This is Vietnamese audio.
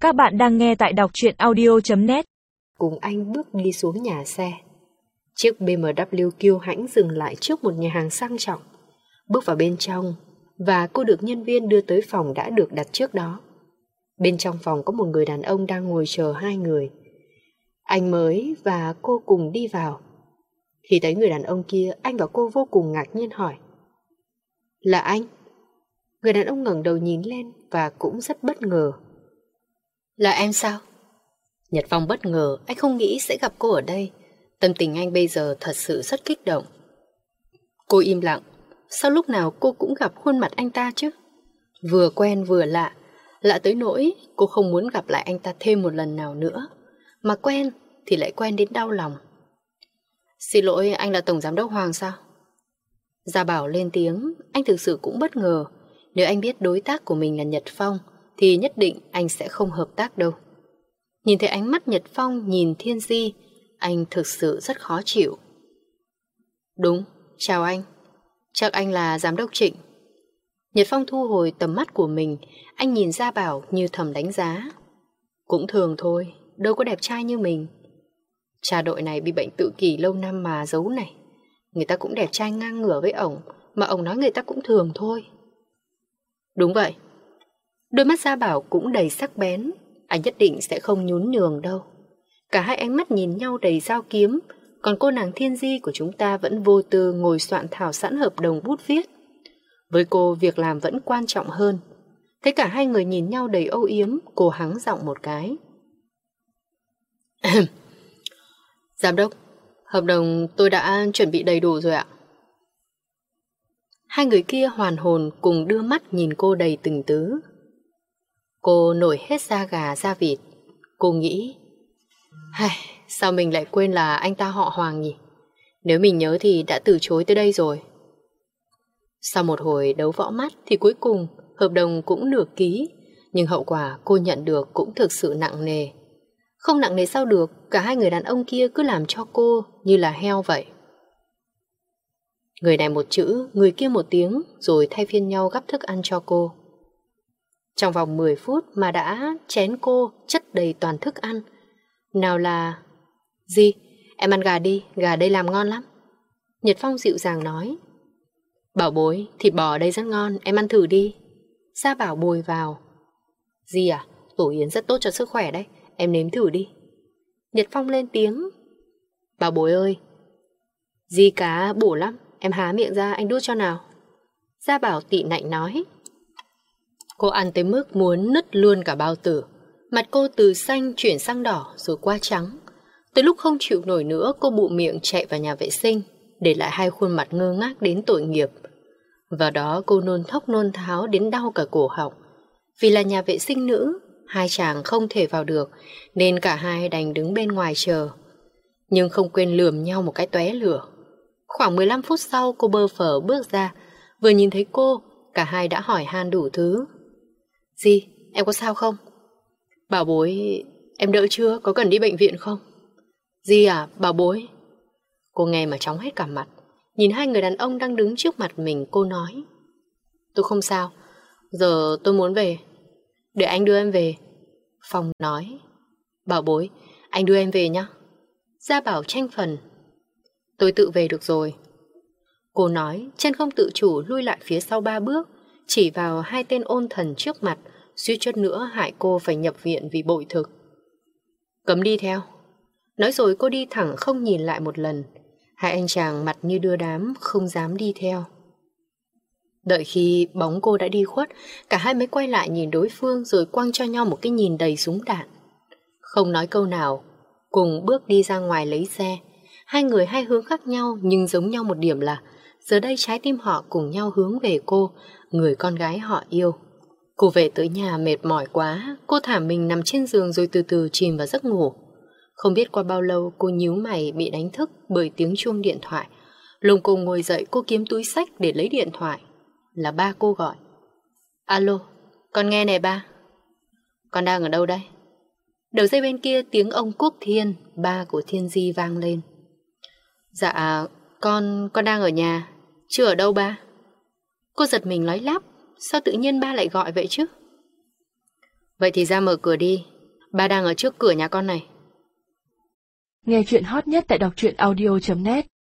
Các bạn đang nghe tại đọc truyện audio.net. Cùng anh bước đi xuống nhà xe. Chiếc BMW kiêu hãnh dừng lại trước một nhà hàng sang trọng. Bước vào bên trong và cô được nhân viên đưa tới phòng đã được đặt trước đó. Bên trong phòng có một người đàn ông đang ngồi chờ hai người. Anh mới và cô cùng đi vào. Khi thấy người đàn ông kia, anh và cô vô cùng ngạc nhiên hỏi: "Là anh?" Người đàn ông ngẩng đầu nhìn lên và cũng rất bất ngờ: "Là em sao?" Nhật Phong bất ngờ, anh không nghĩ sẽ gặp cô ở đây. Tâm tình anh bây giờ thật sự rất kích động. Cô im lặng. Sao lúc nào cô cũng gặp khuôn mặt anh ta chứ? Vừa quen vừa lạ. Lạ tới nỗi cô không muốn gặp lại anh ta thêm một lần nào nữa. Mà quen thì lại quen đến đau lòng. "Xin lỗi, anh là Tổng Giám đốc Hoàng sao?" Gia Bảo lên tiếng. Anh thực sự cũng bất ngờ. Nếu anh biết đối tác của mình là Nhật Phong thì nhất định anh sẽ không hợp tác đâu. Nhìn thấy ánh mắt Nhật Phong nhìn Thiên Di, anh thực sự rất khó chịu. "Đúng, chào anh. Chắc anh là Giám đốc Trịnh." Nhật Phong thu hồi tầm mắt của mình. Anh nhìn Gia Bảo như thầm đánh giá. Cũng thường thôi, đâu có đẹp trai như mình. Cha đội này bị bệnh tự kỷ lâu năm mà giấu này. Người ta cũng đẹp trai ngang ngửa với ổng, mà ổng nói người ta cũng thường thôi. Đúng vậy. Đôi mắt Gia Bảo cũng đầy sắc bén. Anh nhất định sẽ không nhún nhường đâu. Cả hai ánh mắt nhìn nhau đầy dao kiếm. Còn cô nàng Thiên Di của chúng ta vẫn vô tư ngồi soạn thảo sẵn hợp đồng bút viết. Với cô việc làm vẫn quan trọng hơn. Thấy cả hai người nhìn nhau đầy âu yếm, cô hắng giọng một cái. "Giám đốc, hợp đồng tôi đã chuẩn bị đầy đủ rồi ạ." Hai người kia hoàn hồn cùng đưa mắt nhìn cô đầy tình tứ. Cô nổi hết da gà da vịt. Cô nghĩ: sao mình lại quên là anh ta họ Hoàng nhỉ? Nếu mình nhớ thì đã từ chối tới đây rồi. Sau một hồi đấu võ mắt thì cuối cùng hợp đồng cũng được ký. Nhưng hậu quả cô nhận được cũng thực sự nặng nề. Không nặng nề sao được, cả hai người đàn ông kia cứ làm cho cô như là heo vậy. Người này một chữ, người kia một tiếng, rồi thay phiên nhau gắp thức ăn cho cô. Trong vòng 10 phút mà đã chén cô chất đầy toàn thức ăn. Nào là: "Di, em ăn gà đi, gà đây làm ngon lắm." Nhật Phong dịu dàng nói. "Bảo bối, thịt bò ở đây rất ngon, em ăn thử đi." Gia Bảo bồi vào. "Di à, tổ yến rất tốt cho sức khỏe đấy, em nếm thử đi." Nhật Phong lên tiếng. "Bảo bối ơi, Di cá bổ lắm, em há miệng ra anh đút cho nào." Gia Bảo tị nạnh nói. Cô ăn tới mức muốn nứt luôn cả bao tử. Mặt cô từ xanh chuyển sang đỏ rồi qua trắng. Tới lúc không chịu nổi nữa, cô bụm miệng chạy vào nhà vệ sinh, để lại hai khuôn mặt ngơ ngác đến tội nghiệp. Vào đó cô nôn thốc nôn tháo đến đau cả cổ họng. Vì là nhà vệ sinh nữ, hai chàng không thể vào được, nên cả hai đành đứng bên ngoài chờ. Nhưng không quên lườm nhau một cái tóe lửa. Khoảng 15 phút sau cô bơ phờ bước ra. Vừa nhìn thấy cô, cả hai đã hỏi han đủ thứ. "Di, em có sao không?" "Bảo bối, em đỡ chưa? Có cần đi bệnh viện không?" "Di à, bảo bối." Cô nghe mà chóng hết cả mặt. Nhìn hai người đàn ông đang đứng trước mặt mình, cô nói: "Tôi không sao, giờ tôi muốn về." "Để anh đưa em về." Phong nói. "Bảo bối, anh đưa em về nhé." Gia Bảo tranh phần. "Tôi tự về được rồi." Cô nói, chân không tự chủ lui lại phía sau 3 bước, chỉ vào hai tên ôn thần trước mặt, suýt chút nữa hại cô phải nhập viện vì bội thực. "Cấm đi theo." Nói rồi cô đi thẳng không nhìn lại một lần. Hai anh chàng mặt như đưa đám không dám đi theo. Đợi khi bóng cô đã đi khuất, cả hai mới quay lại nhìn đối phương rồi quăng cho nhau một cái nhìn đầy súng đạn. Không nói câu nào, cùng bước đi ra ngoài lấy xe. Hai người hai hướng khác nhau nhưng giống nhau một điểm là giờ đây trái tim họ cùng nhau hướng về cô, người con gái họ yêu. Cô về tới nhà mệt mỏi quá, cô thả mình nằm trên giường rồi từ từ chìm vào giấc ngủ. Không biết qua bao lâu cô nhíu mày bị đánh thức bởi tiếng chuông điện thoại. Lùng cô ngồi dậy, cô kiếm túi xách để lấy điện thoại. Là ba cô gọi. "Alo, con nghe này ba." "Con đang ở đâu đây?" Đầu dây bên kia tiếng ông Quốc Thiên, ba của Thiên Di vang lên. "Dạ, con đang ở nhà. Chưa ở đâu ba." Cô giật mình nói lắp. Sao tự nhiên ba lại gọi vậy chứ? "Vậy thì ra mở cửa đi, Ba đang ở trước cửa nhà con này. Nghe chuyện hot nhất tại đọc truyện audio.net